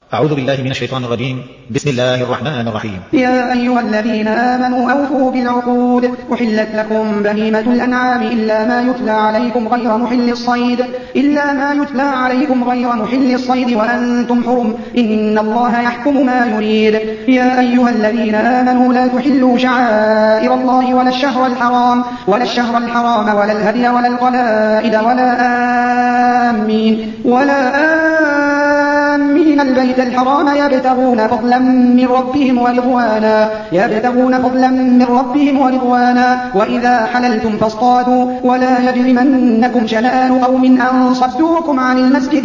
أعوذ بالله من الشيطان الرجيم. بسم الله الرحمن الرحيم. يا أيها الذين آمنوا أوفوا بالعقود. أحلت لكم بهيمة الأنعام إلا ما يتلى عليكم غير محل الصيد وأنتم حرم إن الله يحكم ما يريد. يا أيها الذين آمنوا لا تحلوا شعائر الله ولا الشهر الحرام ولا الهدي ولا القلائد ولا آمين البيت الحرام يبتغون فضلا من ربهم ورضوانا وإذا حللتم فاصطادوا ولا يجرمنكم شنآن قوم أن صدوكم عن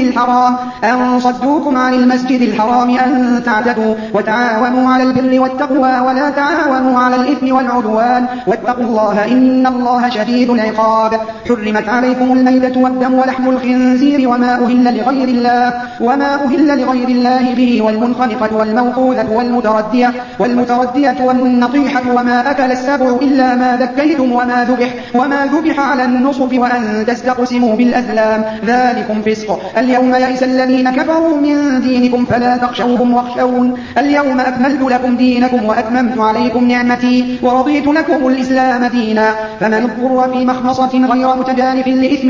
المسجد الحرام أن تعتدوا وتعاونوا على البر والتقوى ولا تعاونوا على الإثم والعدوان واتقوا الله إن الله شديد العقاب. حرمت عليكم الميتة والدم ولحم الخنزير وما أهل لغير الله به والمنخنقة والموقوذة والمتردية والنطيحة وما أكل السبع إلا ما ذكيتم وما ذبح على النصب وأن تستقسموا بالأزلام ذلكم فسق. اليوم يئس الذين كفروا من دينكم فلا تخشوهم واخشون. اليوم أكملت لكم دينكم وأتممت عليكم نعمتي ورضيت لكم الإسلام دينا. فمن اضطر في مخمصة غير متجانف لإثم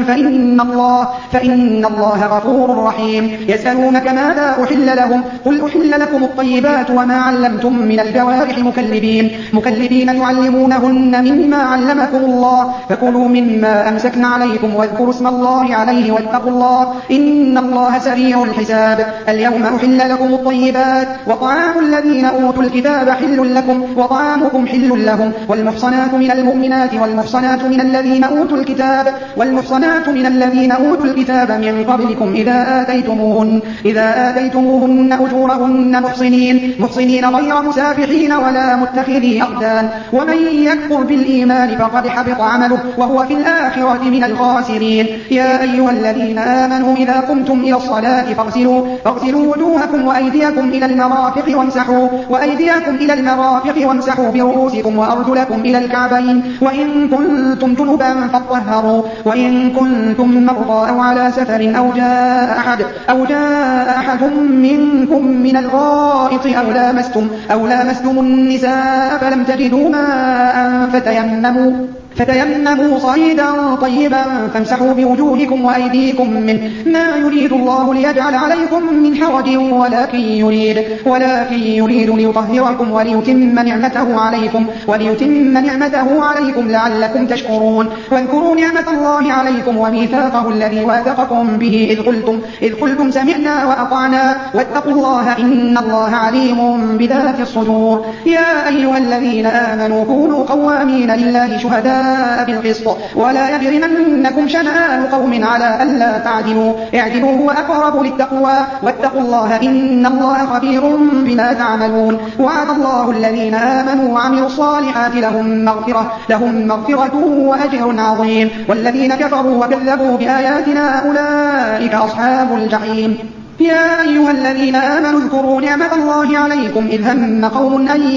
فإن الله غفور رحيم. يسألونك ماذا أحل لهم قل أحل لكم الطيبات وما علمتم من الجوارح مكلبين تعلمونهن مما علمكم الله فكلوا مما أمسكن عليكم واذكروا اسم الله عليه واتقوا الله إن الله سريع الحساب. اليوم أحل لكم الطيبات وطعام الذين أوتوا الكتاب حل لكم وطعامكم حل لهم والمحصنات من المؤمنات والمحصنات من الذين أوتوا الكتاب من قبلكم إذا آتيتموهن أجورهن محصنين غير مسافحين ولا متخذي أخدان ومن يكفر بالإيمان فقد حبط عمله وهو في الآخرة من الخاسرين. يا أيها الذين آمنوا إذا قمتم إلى الصلاة فاغسلوا وجوهكم وأيديكم إلى المرافق وامسحوا برؤوسكم وأرجلكم إلى الكعبين وإن كنتم جنبا فاطهروا وإن كنتم مرضى أو على سفر أو جاء أحد منكم من الغائط أو لامستم النساء فلم تجدوا ماء فتيمموا صعيدا طيبا فامسحوا بوجوهكم وأيديكم منه ما يريد الله ليجعل عليكم من حرج ولكن يريد ليطهركم وليتم نعمته عليكم لعلكم تشكرون. واذكروا نعمة الله عليكم وميثاقه الذي واثقكم به إذ قلتم سمعنا وأطعنا واتقوا الله إن الله عليم بذات الصدور. يا أيها الذين آمنوا كونوا قوامين لله شهداء بالقسط ولا يجرمنكم شنآن قوم على ألا تعدلوا اعدلوا هو أقرب للتقوى واتقوا الله إن الله خبير بما تعملون. وعد الله الذين آمنوا وعملوا الصالحات لهم مغفرة وأجر عظيم والذين كفروا وكذبوا بآياتنا أولئك أصحاب الجحيم. يا أيها الذين آمنوا اذكروا نعمة الله عليكم إذ هم قوم أن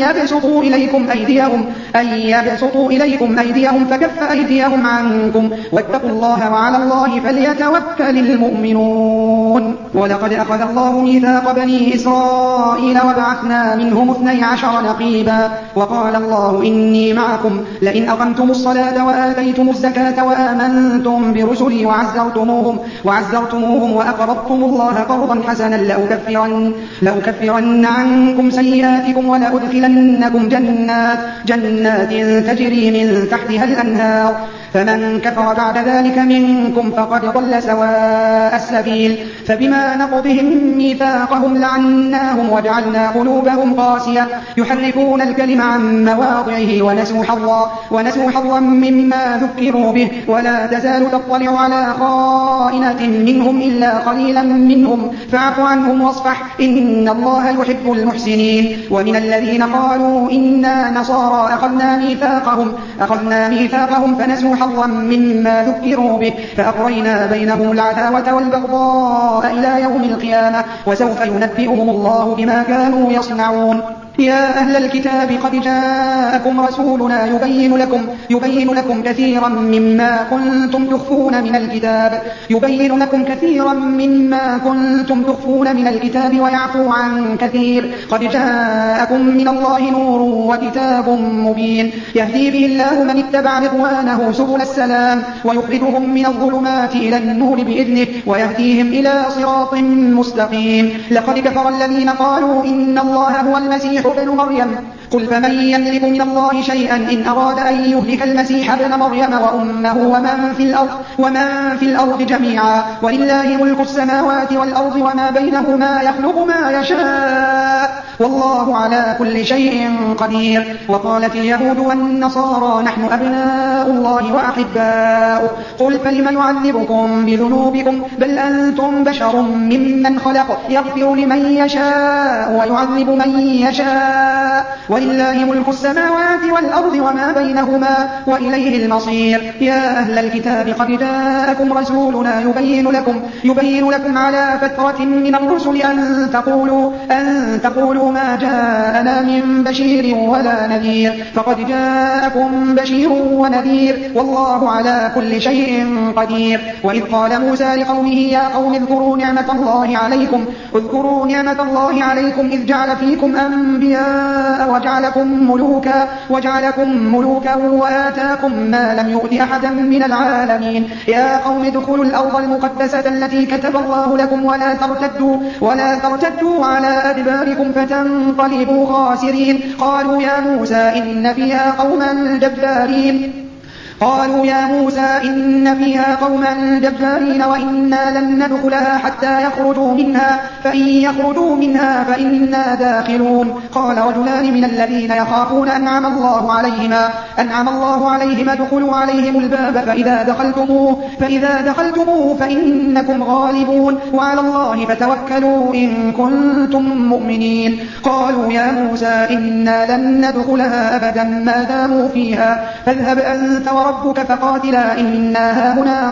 يبسطوا إليكم أيديهم فكف أيديهم عنكم واتقوا الله وعلى الله فليتوكل المؤمنون. ولقد أخذ الله ميثاق بني إسرائيل وبعثنا منهم 12 نقيبا وقال الله إني معكم لئن أقمتم الصلاة وآتيتم الزكاة وآمنتم برسلي وعزرتموهم وأقرضتم الله قرضا حسنا لأكفرن عنكم سيئاتكم ولأدخلنكم جنات تجري من تحتها الأنهار فمن كفر بعد ذلك منكم فقد ضل سواء السبيل. فبما نقضهم ميثاقهم لعناهم وجعلنا قلوبهم قاسية يحرفون الكلم عن مواضعه ونسوا حظا مما ذكروا به ولا تزال تطلع على خائنة منهم إلا قليلا منهم فاعف عنهم واصفح إن الله يحب المحسنين. ومن الذين قالوا إنا نصارى أخذنا ميثاقهم فنسوا حظا مما ذكروا به فأغرينا بينهم العداوة والبغضاء إلى يوم القيامة وسوف ينبئهم الله بما كانوا يصنعون. يا أهل الكتاب قد جاءكم رسولنا يبين لكم كثيرا مما كنتم تخفون من الكتاب ويعفو عن كثير. قد جاءكم من الله نور وكتاب مبين يهدي به الله من اتبع رضوانه سبل السلام ويخرجهم من الظلمات إلى النور بإذنه ويهديهم إلى صراط مستقيم. لقد كفر الذين قالوا إن الله هو المسيح ابن مريم قل فمن يملك من الله شيئا إن أراد أن يهلك المسيح ابن مريم وأمه ومن في الأرض جميعا ولله ملك السماوات والأرض وما بينهما يخلق ما يشاء والله على كل شيء قدير. وقالت اليهود والنصارى نحن أبناء الله وأحباؤه قل فلم يعذبكم بذنوبكم بل أنتم بشر ممن خلق يغفر لمن يشاء ويعذب من يشاء ولله ملك السماوات والأرض وما بينهما وإليه المصير. يا أهل الكتاب قد جاءكم رسولنا يبين لكم على فترة من الرسل أن تقولوا ما جاءنا من بشير ولا نذير فقد جاءكم بشير ونذير والله على كل شيء قدير. وإذ قال موسى لقومه يا قوم اذكروا نعمة الله عليكم إذ جعل فيكم أنبياء وجعلكم ملوكا وآتاكم ما لم يؤت أحدا من العالمين. يا قوم ادخلوا الأرض المقدسة التي كتب الله لكم ولا ترتدوا على أدباركم فتنقلبوا خاسرين. قالوا يا موسى إن فيها قوما جبارين وإنا لن ندخلها حتى يخرجوا منها فإن يخرجوا منها فإنا داخلون. قال رجلان من الذين يخافون أنعم الله عليهم ادخلوا عليهم الباب فإذا دخلتموه فإنكم غالبون وعلى الله فتوكلوا إن كنتم مؤمنين. قالوا يا موسى إنا لن ندخلها أبدا ما داموا فيها فاذهب أنت وربك فقاتلا إنا هاهنا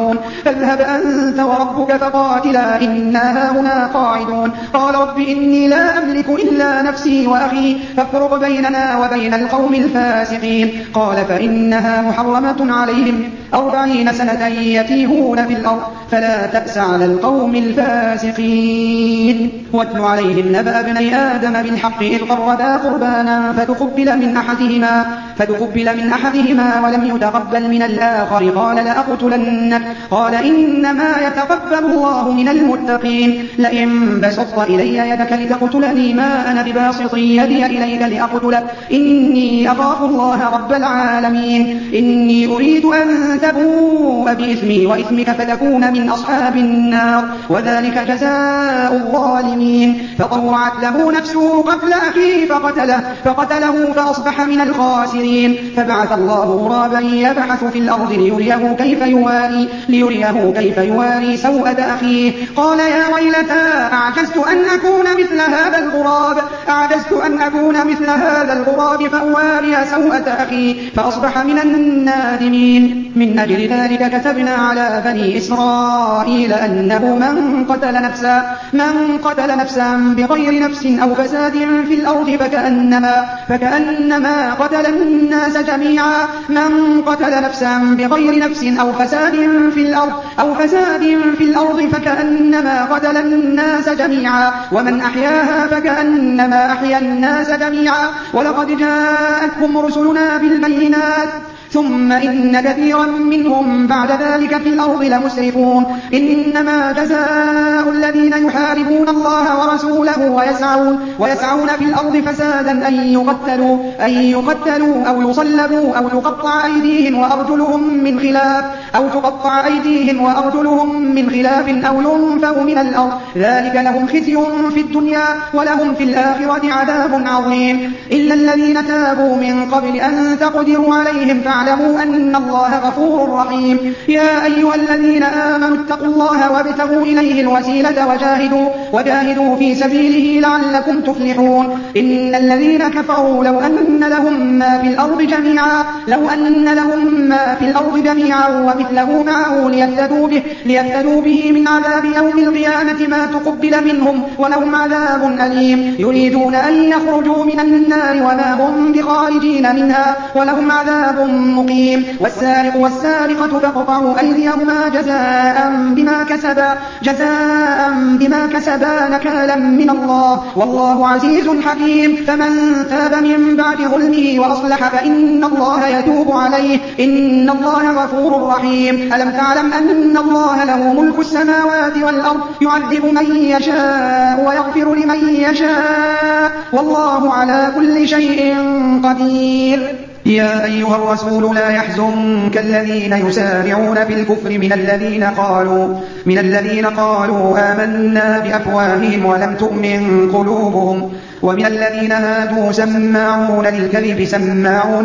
قاعدون. قال رب إني لا أملك إلا نفسي وأخي فافرق بيننا وبين القوم الفاسقين. قال فإنها محرمة عليهم 40 سنة يتيهون في الأرض فلا تأس على القوم الفاسقين. واتل عليهم نبأ ابني آدم بالحق إذ قربا قربانا فتقبل من أحدهما ولم يتقبل من الآخر قال لأقتلنك قال إنما يتقبل الله من المتقين. لئن بسطت إلي يدك لتقتلني ما أنا بباسط يدي إليك لأقتلك إني أخاف الله رب العالمين. إني أريد أن تبوء بإثمي وإثمك فتكون من أصحاب النار وذلك جزاء الظالمين. فطوعت له نفسه قتل أخيه فقتله فأصبح من الخاسرين. فبعث الله غرابا يبحث في الأرض ليريه كيف يواري سوءة أخيه قال يا ويلتى أعجزت أن أكون مثل هذا الغراب فأواري سوءة أخي فأصبح من النادمين. من أجل ذلك كتبنا على بني إسرائيل أنه من قتل نفسا بغير نفس أو فساد في الأرض فكأنما قتل الناس جميعا. من قتل نفسا بغير نفس أو فساد في الأرض فكأنما قتل الناس جميعا ومن أحياها فكأنما أحيا الناس جميعا. ولقد جاءتهم رسلنا بالبينات ثم إن كثيرا منهم بعد ذلك في الأرض لمسرفون. إنما جزاء الذين يحاربون الله ورسوله ويسعون في الأرض فسادا أن يقتلوا أو يصلبوا أو تقطع أيديهم وأرجلهم من خلاف أو ينفوا من الأرض ذلك لهم خزي في الدنيا ولهم في الآخرة عذاب عظيم. إلا الذين تابوا من قبل أن تقدروا عليهم ولتعلموا أن الله غفور رحيم. يا أيها الذين آمنوا اتقوا الله وابتغوا إليه الوسيلة وجاهدوا في سبيله لعلكم تفلحون. إن الذين كفروا لو أن لهم ما في الأرض جميعا ومثله معه ليفتدوا به من عذاب يوم القيامة ما تقبل منهم ولهم عذاب أليم. يريدون أن يخرجوا من النار وما هم بخارجين منها ولهم عذاب مقيم. والسارق والسارقة فاقطعوا أيديهما جزاء بما كسبا نكالا من الله والله عزيز حكيم. فمن تاب من بعد ظلمه وأصلح فإن الله يتوب عليه إن الله غفور رحيم. ألم تعلم أن الله له ملك السماوات والأرض يعذب من يشاء ويغفر لمن يشاء والله على كل شيء قدير. يا أيها الرسول لا يحزنك الذين يسارعون في الكفر من الذين قالوا آمنا بأفواههم ولم تؤمن قلوبهم ومن الذين هادوا سماعون للكذب سماعون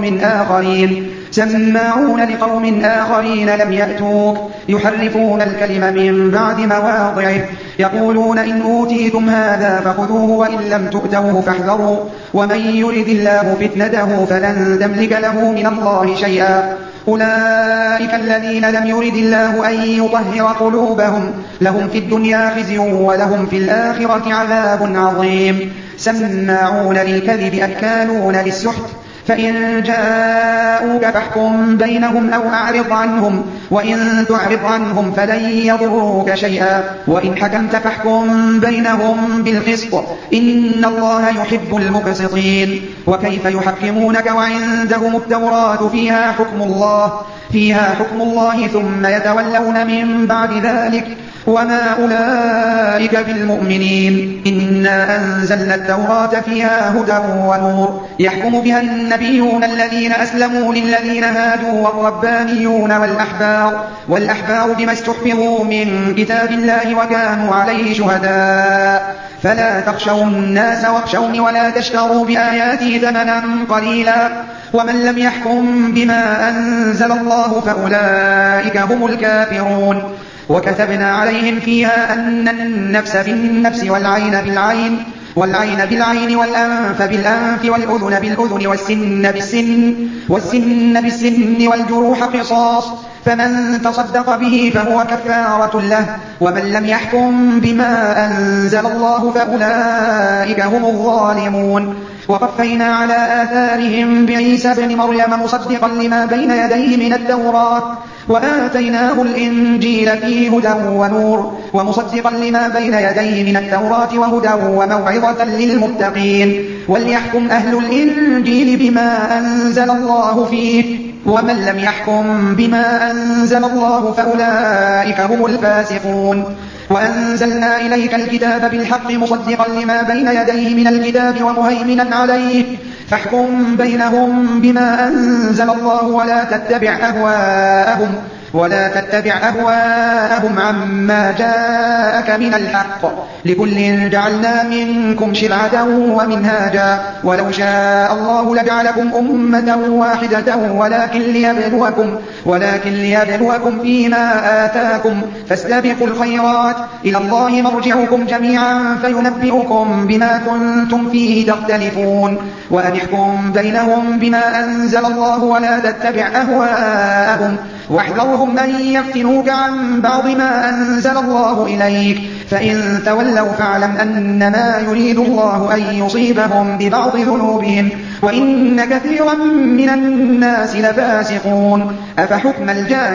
لقوم آخرين لم يأتوك يحرفون الكلم من بعد مواضعه يقولون إن أوتيتم هذا فخذوه وإن لم تؤتوه فاحذروا ومن يرد الله فتنته فلن تملك له من الله شيئا. أولئك الذين لم يرد الله أن يطهر قلوبهم لهم في الدنيا خزي ولهم في الآخرة عذاب عظيم. سماعون للكذب أكالون للسحت فإن جاءوك فاحكم بينهم أو أعرض عنهم وإن تعرض عنهم فلن يضروك شيئا وإن حكمت فاحكم بينهم بالقسط إن الله يحب المقسطين. وكيف يحكمونك وعندهم التوراة فيها حكم الله ثم يتولون من بعد ذلك وما أولئك بالمؤمنين. إنا أنزلنا التوراة فيها هدى ونور يحكم بها النبيون الذين أسلموا للذين هادوا والربانيون والأحبار بما استحفظوا من كتاب الله وكانوا عليه شهداء فلا تخشوا الناس واخشوني ولا تشتروا بآياتي ثمنا قليلا ومن لم يحكم بما أنزل الله فأولئك هم الكافرون. وكتبنا عليهم فيها أن النفس بالنفس والعين بالعين والأنف بالأنف والأذن بالأذن والسن بالسن والجروح قصاص فمن تصدق به فهو كفارة له ومن لم يحكم بما أنزل الله فأولئك هم الظالمون. وقفينا على آثارهم بعيسى ابن مريم مصدقا لما بين يديه من التوراة وآتيناه الإنجيل فيه هدى ونور ومصدقا لما بين يديه من التوراة وهدى وموعظة للمتقين. وليحكم أهل الإنجيل بما أنزل الله فيه ومن لم يحكم بما أنزل الله فأولئك هم الفاسقون. وأنزلنا إليك الكتاب بالحق مصدقا لما بين يديه من الكتاب ومهيمنا عليه فاحكم بينهم بما أنزل الله ولا تتبع أهواءهم عما جاءك من الحق لكل جعلنا منكم شرعة ومنهاجا ولو شاء الله لجعلكم أمة واحدة ولكن ليبلوكم فيما آتاكم فاستبقوا الخيرات إلى الله مرجعكم جميعا فينبئكم بما كنتم فيه تختلفون. وأن احكم بينهم بما أنزل الله ولا تتبع أهواءهم واحذرهم أن يفتنوك عن بعض ما أنزل الله إليك فإن تولوا فاعلم أنما يريد الله أن يصيبهم ببعض ذنوبهم وإن كثيرا من الناس لفاسقون. أفحكم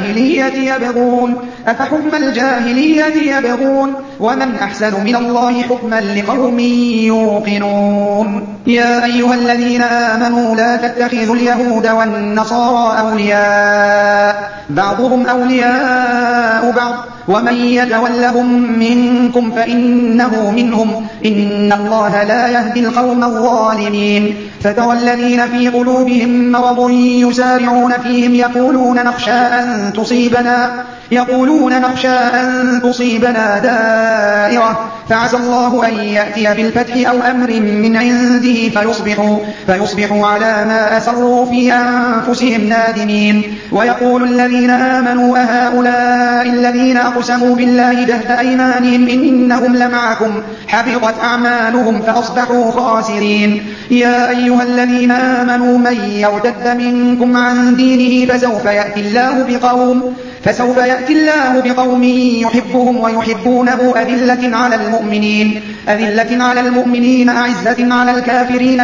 الجاهلية يبغون ومن أحسن من الله حكما لقوم يوقنون. يا أيها الذين آمنوا لا تتخذوا اليهود والنصارى أولياء بعضهم أولياء بعض ومن يتولهم منكم فإنه منهم إن الله لا يهدي القوم الظالمين. فترى الذين في قلوبهم مرض يسارعون فيهم يقولون نخشى أن يقولون نخشى أن تصيبنا دائرة فعسى الله أن يأتي بالفتح أو أمر من عنده فيصبحوا على ما أسروا في أنفسهم نادمين. ويقول الذين آمنوا أهؤلاء الذين أقسموا بالله جهد أيمانهم إنهم لمعكم حبطت أعمالهم فأصبحوا خاسرين. يا أيها الذين آمنوا من يرتد منكم عن دينه فسوف يأتي الله بقوم يحبهم ويحبونه أذلة على المؤمنين أعزة على الكافرين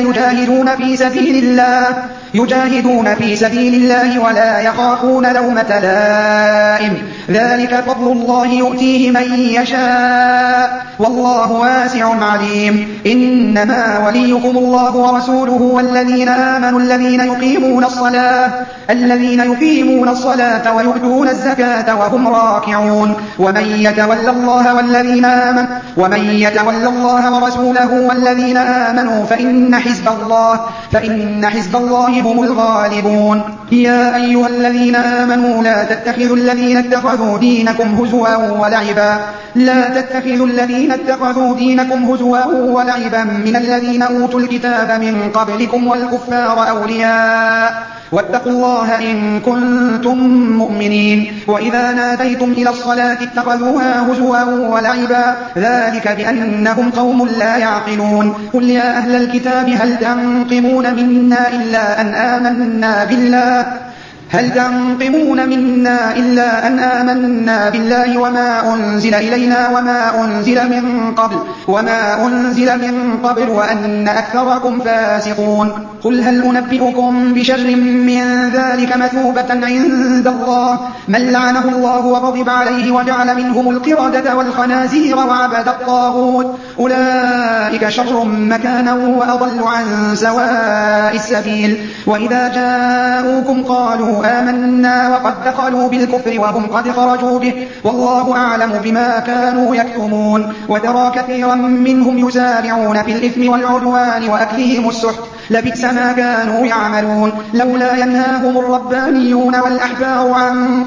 يجاهدون في سبيل الله ولا يخافون لومة لائم ذلك فضل الله يؤتيه من يشاء والله واسع عليم. إنما وليكم الله ورسوله والذين آمنوا الذين يقيمون الصلاة ويؤتون الزكاة وهم راكعون. ومن يتول الله ورسوله والذين آمنوا فإن حزب الله هم الغالبون. يا أيها الذين آمنوا لا تتخذوا الذين اتخذوا دينكم هزوا ولعبا من الذين أوتوا الكتاب من قبلكم والكفار أولياء واتقوا الله إن كنتم مؤمنين. وإذا ناديتم إلى الصلاة اتخذوها هزوا ولعبا ذلك بأنهم قوم لا يعقلون. قل يا أهل الكتاب هل تنقمون منا إلا أن آمنا بالله وما أنزل إلينا وما أنزل من قبل وأن أكثركم فاسقون. قل هل أنبئكم بشر من ذلك مثوبة عند الله من لعنه الله وغضب عليه وجعل منهم القردة والخنازير وعبد الطاغوت أولئك شر مكانا وأضل عن سواء السبيل. وإذا جاءوكم قالوا آمنا وقد دخلوا بالكفر وهم قد خرجوا به والله أعلم بما كانوا يكتمون. وترى كثيرا منهم يسارعون في الإثم والعدوان وأكلهم السحت لبئس ما كانوا يعملون. لولا ينهاهم الربانيون والأحبار عن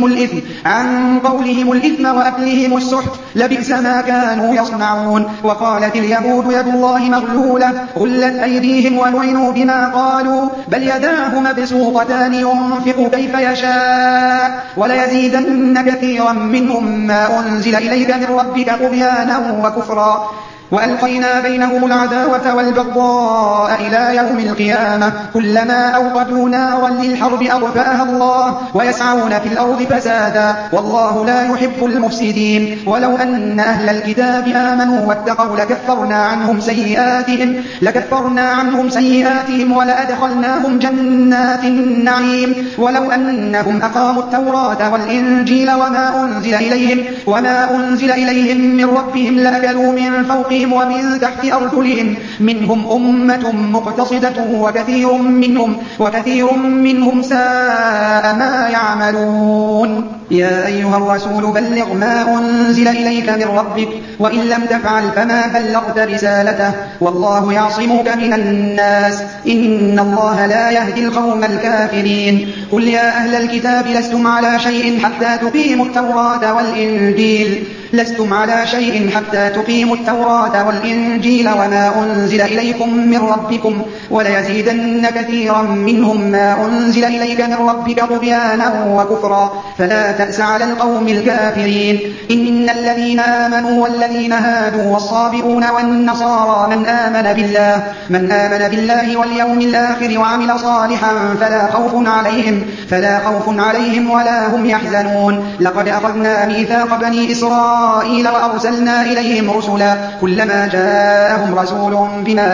قولهم الإثم وأكلهم السحت لبئس ما كانوا يصنعون. وقالت اليهود يد الله مغلولة غلت أيديهم ولعنوا بما قالوا بل يداه مبسوطتان ينفق كيف يشاء وليزيدن كثيرا منهم ما أنزل إليك من ربك طغيانا وكفرا وألقينا بينهم العداوة والبغضاء إلى يوم القيامة كلما أوقدوا نارا للحرب أطفأها الله ويسعون في الأرض فسادا والله لا يحب المفسدين. ولو أن أهل الكتاب آمنوا واتقوا لكفرنا عنهم سيئاتهم ولأدخلناهم جنات النعيم. ولو أنهم أقاموا التوراة والإنجيل وما أنزل إليهم من ربهم لأكلوا من فوقهم ومن تحت أرجلهم منهم أمة مقتصدة وكثير منهم ساء ما يعملون. يا أيها الرسول بلغ ما أنزل إليك من ربك وإن لم تفعل فما بلغت رسالته والله يعصمك من الناس إن الله لا يهدي القوم الكافرين. قل يا أهل الكتاب لستم على شيء حتى تقيموا التوراة والإنجيل وما أنزل إليكم من ربكم وليزيدن كثيرا منهم ما أنزل إليك من ربك طغيانا وكفرا فلا تأس على القوم الكافرين. إن الذين آمنوا والذين هادوا والصابئون والنصارى من آمن بالله واليوم الآخر وعمل صالحا فلا خوف عليهم ولا هم يحزنون. لقد أخذنا ميثاق بني إسرائيل وأرسلنا إليهم رسلا كلما جاءهم رسول بما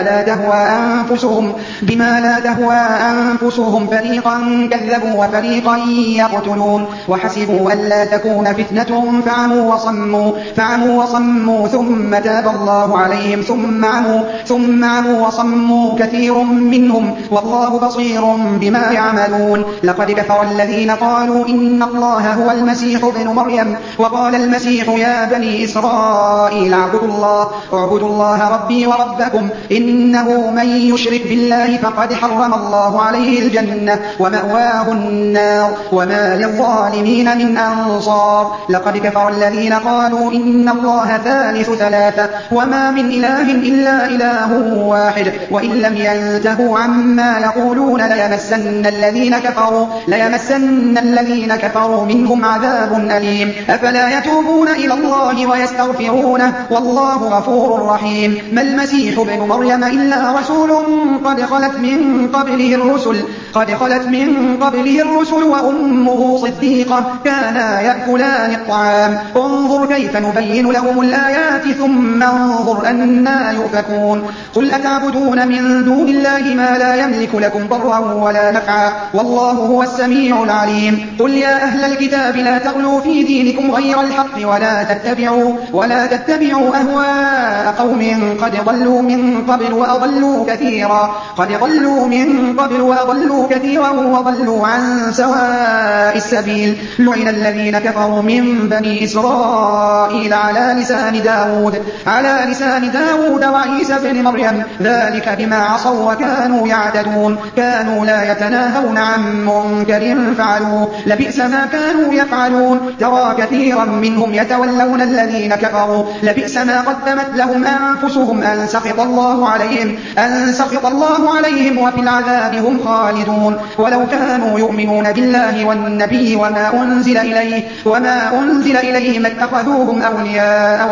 لا تهوى أنفسهم فريقا كذبوا وفريقا يقتلون وحسبوا ألا تكون فتنة فعموا وصموا ثم تاب الله عليهم ثم عموا وصموا كثير منهم والله بصير بما يعملون. لقد كفر الذين قالوا إن الله هو المسيح ابن مريم وقال المسيح يا بني إسرائيل اعبدوا الله ربي وربكم إنه من يشرك بالله فقد حرم الله عليه الجنة ومأواه النار وما للظالمين من من أنصار لقد كفر الذين قالوا إن الله ثالث ثلاثة وما من إله إلا إله واحد وإن لم ينتهوا عما يقولون ليمسن الذين كفروا منهم عذاب أليم أفلا يتوبون إلى الله ويستغفرونه والله غفور رحيم ما المسيح ابن مريم إلا رسول قد خلت من قبله الرسل وأمه صديقة كانا يأكلان الطعام انظر كيف نبين لهم الآيات ثم انظر أنا يؤفكون قل أتعبدون من دون الله ما لا يملك لكم ضرا ولا نفعا والله هو السميع العليم قل يا أهل الكتاب لا تغلوا في دينكم غير الحق ولا تتبعوا أهواء قوم قد ضلوا من قبل وأضلوا كثيرا وضلوا عن سواء السبيل لعن الذين كفروا من بني إسرائيل على لسان داود وعيسى بن مريم ذلك بما عصوا وكانوا يعتدون كانوا لا يتناهون عن منكر فعلوه لبئس ما كانوا يفعلون ترى كثيرا منهم يتولون الذين كفروا لبئس ما قدمت لهم أنفسهم أن سخط الله عليهم وفي العذاب هم خالدون ولو كانوا يؤمنون بالله والنبي وما أنزل إليه ما اتخذوهم أولياء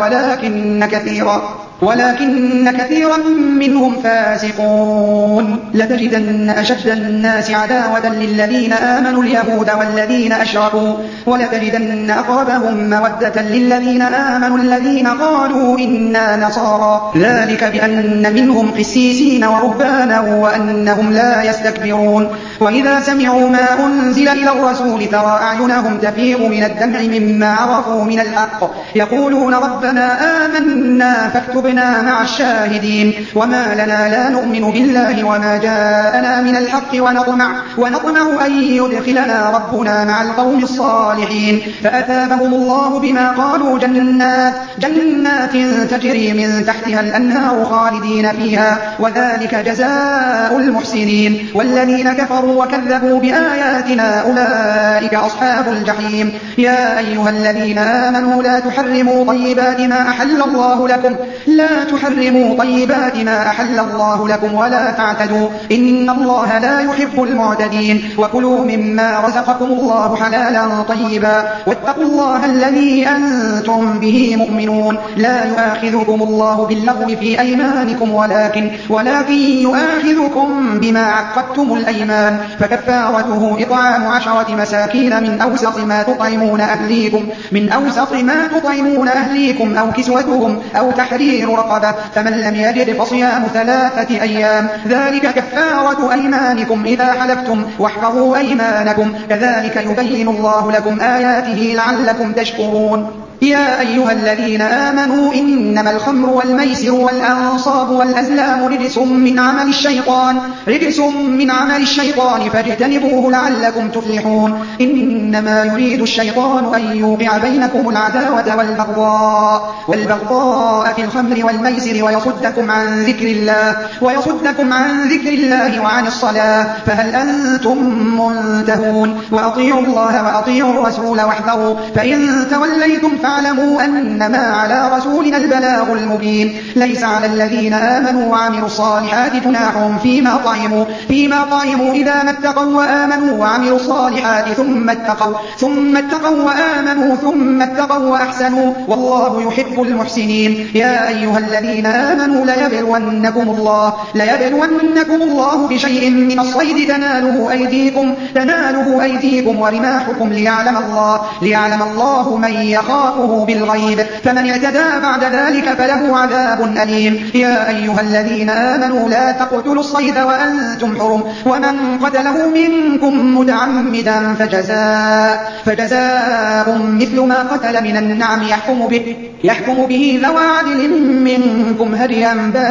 ولكن كثيرا منهم فاسقون لتجدن أشد الناس عداوة للذين آمنوا اليهود والذين أشركوا ولتجدن أقربهم مودة للذين آمنوا الذين قالوا إنا نصارى ذلك بأن منهم قسيسين ورهبانا وأنهم لا يستكبرون وإذا سمعوا ما أنزل إلى الرسول ترى أعينهم تفيض من الدمع مما عرفوا من الحق يقولون ربنا آمنا فاكتبنا مع الشاهدين وما لنا لا نؤمن بالله وما جاءنا من الحق ونطمع أن يدخلنا ربنا مع القوم الصالحين فأثابهم الله بما قالوا جنات تجري من تحتها الأنهار خالدين فيها وذلك جزاء المحسنين والذين كفروا وكذبوا بآياتنا أولئك أصحاب الجحيم يا أيها الذين آمنوا لا تحرموا طيبات ما أحل الله لكم ولا تعتدوا إن الله لا يحب المعتدين وكلوا مما رزقكم الله حلالا طيبا واتقوا الله الذي أنتم به مؤمنون لا يؤاخذكم الله باللغو في أيمانكم ولكن يؤاخذكم بما عقدتم الأيمان فكفارته إطعام 10 مساكين من أوسط ما تطعمون أهليكم أو كسوتهم أو تحرير رقبة فمن لم يجد فصيام 3 أيام ذلك كفارة أيمانكم إذا حلفتم واحفظوا أيمانكم كذلك يبين الله لكم آياته لعلكم تشكرون يا أيها الذين آمنوا إنما الخمر والميسر والأنصاب والأزلام رجس من عمل الشيطان فاجتنبوه لعلكم تفلحون إنما يريد الشيطان أن يوقع بينكم العداوة والبغضاء في الخمر والميسر ويصدكم عن ذكر الله وعن الصلاة فهل أنتم منتهون وأطيعوا الله وأطيعوا الرسول واحذروا فإن توليتم فاعلموا أنما على رسولنا البلاغ المبين ليس على الذين آمنوا وعملوا الصالحات جناح فيما طعموا إذا ما اتقوا وآمنوا وعملوا الصالحات ثم اتقوا وآمنوا ثم اتقوا وأحسنوا والله يحب المحسنين يا أيها الذين آمنوا ليبلونكم الله بشيء من الصيد تناله أيديكم ورماحكم ليعلم الله من يخافه بالغيب فمن اعتدى بعد ذلك فله عذاب أليم يا أيها الذين آمنوا لا تقتلوا الصيد وأنتم حرم ومن قتله منكم متعمدا فجزاء مثل ما قتل من النعم يحكم به ذوى عدل منكم هديا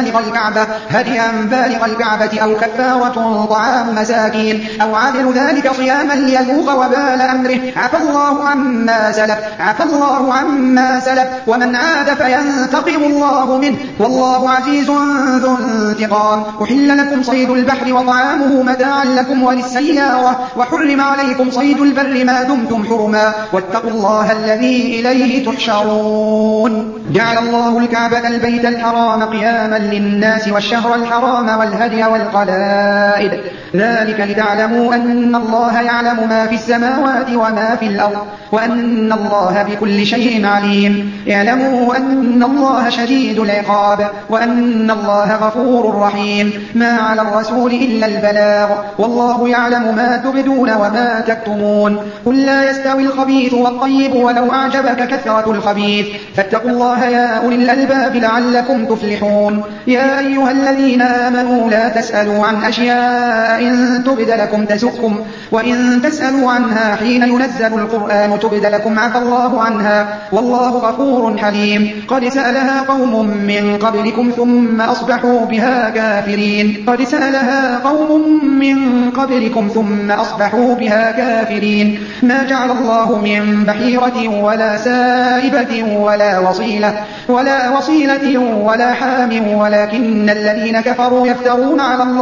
بالغ الكعبة أو كفارة طعام مساكين أو عدل ذلك صياما ليذوق وبال أمره عفى الله عما سلف ومن عاد فينتقم الله منه والله عزيز ذو انتقام. أحل لكم صيد البحر وطعامه متاعا لكم وللسيارة وحرم عليكم صيد البر ما دمتم حرما واتقوا الله الذي إليه تحشرون. جعل الله الكعبة البيت الحرام قياما للناس والشهر الحرام والهدي والقلائد ذلك لتعلموا أن الله يعلم ما في السماوات وما في الأرض وأن الله بكل شيء عليم. اعلموا أن الله شديد العقاب وأن الله غفور رحيم. ما على الرسول إلا البلاغ والله يعلم ما تبدون وما تكتمون. قل لا يستوي الخبيث والطيب ولو أعجبك كثرة الخبيث فاتقوا الله يا أولي الألباب لعلكم تفلحون. يا أيها الذين آمنوا لا تسألوا عن أشياء إن تبد لكم تسؤكم وإن تسألوا عنها حين ينزل القرآن تبد لكم عفى الله عنها والله غفور حليم. قد سألها قوم من قبلكم ثم أصبحوا بها كافرين. قد سألها قوم من قبلكم ثم أصبحوا بها كافرين. ما جعل الله من بحيرة ولا سائبة ولا وصيلة ولا حام ولكن الذين كفروا يفترون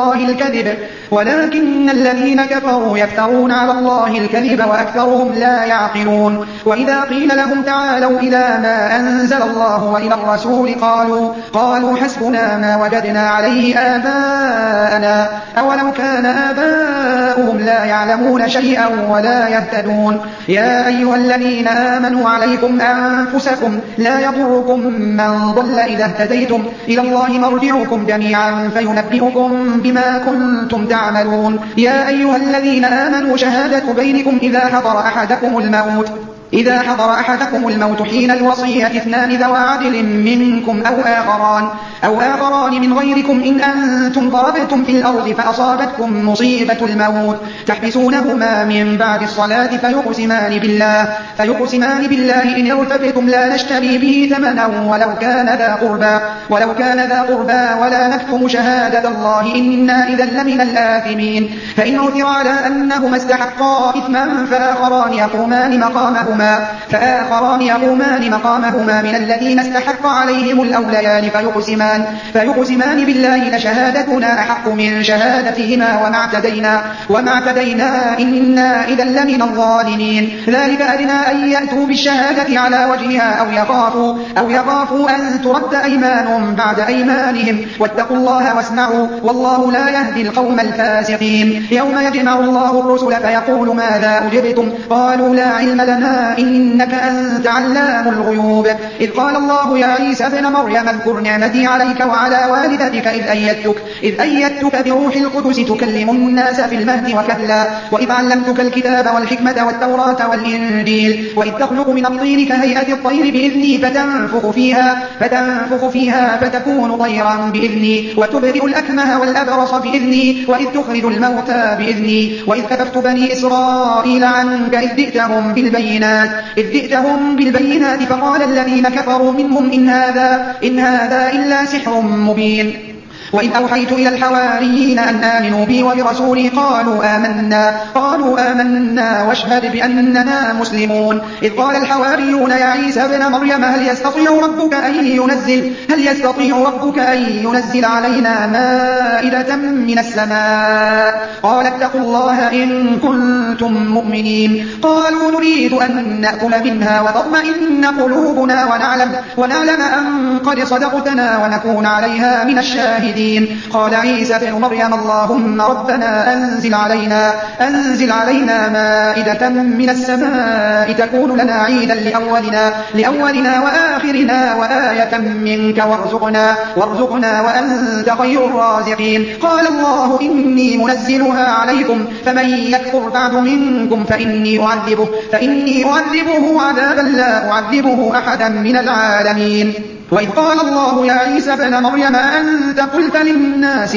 على الله الكذب وأكثرهم لا يعقلون. وإذا قيل لهم تعالوا إلى ما أنزل الله وإلى الرسول قالوا حسبنا ما وجدنا عليه آباءنا أولو كان آباؤهم لا يعلمون شيئا ولا يهتدون. يا أيها الذين آمنوا عليكم أنفسكم لا يضركم من ضل إذا اهتديتم إلى الله مرجعكم جميعا فينبئكم بما كنتم تعملون. يا أيها الذين آمنوا شهادة بينكم إذا حضر أحدكم الموت حين الوصية اثنان ذوى عدل منكم أو آخران من غيركم إن أنتم ضربتم في الأرض فأصابتكم مصيبة الموت تحبسونهما من بعد الصلاة فيقسمان بالله إن ارتبتم لا نشتري به ثمنا ولو كان ذا قربى ولا نكتم شهادة الله إنا إذا لمن الآثمين. فإن عثر على أنهما استحقا إثما فآخران يقومان مقامهما من الذين استحق عليهم الأوليان فيقسمان بالله لشهادتنا أحق من شهادتهما وما اعتدينا إنا إذا لمن الظالمين. ذلك أدنى أن يأتوا بالشهادة على وجهها أو يخافوا أن ترد أيمان بعد أيمانهم واتقوا الله واسمعوا والله لا يهدي القوم الفاسقين. يوم يجمع الله الرسل فيقول ماذا أجبتم قالوا لا علم لنا إنك أنت علام الغيوب. إذ قال الله يا عيسى ابن مريم اذكر نعمتي عليك وعلى والدتك إذ أيدتك بروح القدس تكلم الناس في المهد وكهلا وإذ علمتك الكتاب والحكمة والتوراة والإنجيل وإذ تخلق من الطين كهيئة الطير بإذني فتنفخ فيها فتكون طيرا بإذني وتبرئ الأكمه والأبرص بإذني وإذ تخرج الموتى بإذني وإذ كففت بني إسرائيل عنك إذ جئتهم بالبينات فقال الذين كفروا منهم إن هذا إلا سحر مبين. وإذ أوحيت إلى الحواريين أن آمنوا بي وبرسولي قالوا آمنا واشهد بأننا مسلمون. إذ قال الحواريون يا عيسى ابن مريم هل يستطيع ربك أن ينزل علينا مائدة من السماء قال اتقوا الله إن كنتم مؤمنين. قالوا نريد أن نأكل منها وتطمئن قلوبنا ونعلم أن قد صدقتنا ونكون عليها من الشاهدين. قال عيسى ابن مريم اللهم ربنا أنزل علينا مائدة من السماء تكون لنا عيدا لأولنا وآخرنا وآية منك وارزقنا وأنت خير الرازقين. قال الله إني منزلها عليكم فمن يكفر بعد منكم فإني أعذبه عذابا لا أعذبه أحدا من العالمين. وإذ قال الله يا عيسى ابن مريم أنت قلت للناس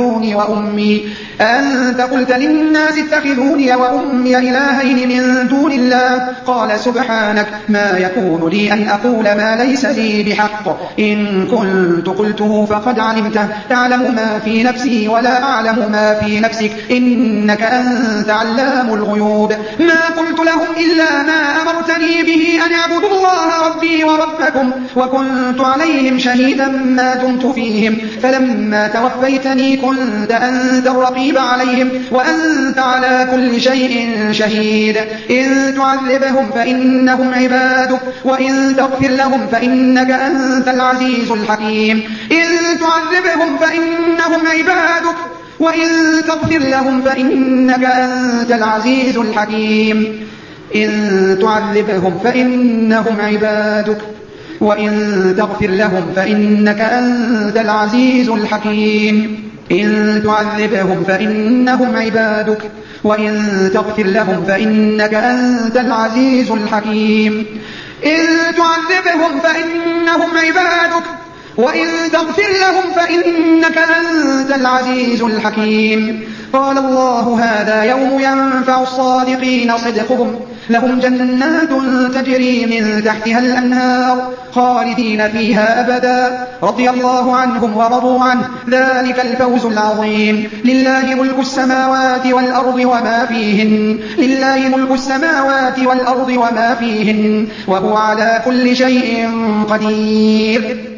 اتخذوني وأمي إلهين من دون الله قال سبحانك ما يكون لي أن أقول ما ليس لي بحق إن كنت قلته فقد علمته تعلم ما في نفسي ولا أعلم ما في نفسك إنك أنت علام الغيوب ما قلت لهم إلا ما أمرتني به أن اعبدوا الله ربي وربكم وكنت عليهم شهيدا ما دمت فيهم فلما توفيتني كنت أنت الرقيب عليهم وأنت على كل شيء شهيد إن تعذبهم فإنهم عبادك وإن تغفر لهم فإنك أنت العزيز الحكيم إن تعذبهم فإنهم عبادك وإن تغفر لهم فإنك أنت العزيز الحكيم إن تعذبهم فإنهم عبادك وإن تغفر لهم فإنك أنت العزيز الحكيم إن تعذبهم فإنهم عبادك وإن تغفر لهم فإنك أنت العزيز الحكيم إن تعذبهم فإنهم عبادك وإن تغفر لهم فإنك أنت العزيز الحكيم قال الله هذا يوم ينفع الصادقين صدقهم لهم جنات تجري من تحتها الأنهار خالدين فيها أبدا رضي الله عنهم ورضوا عنه ذلك الفوز العظيم لله ملك السماوات والأرض وما فيهن وهو على كل شيء قدير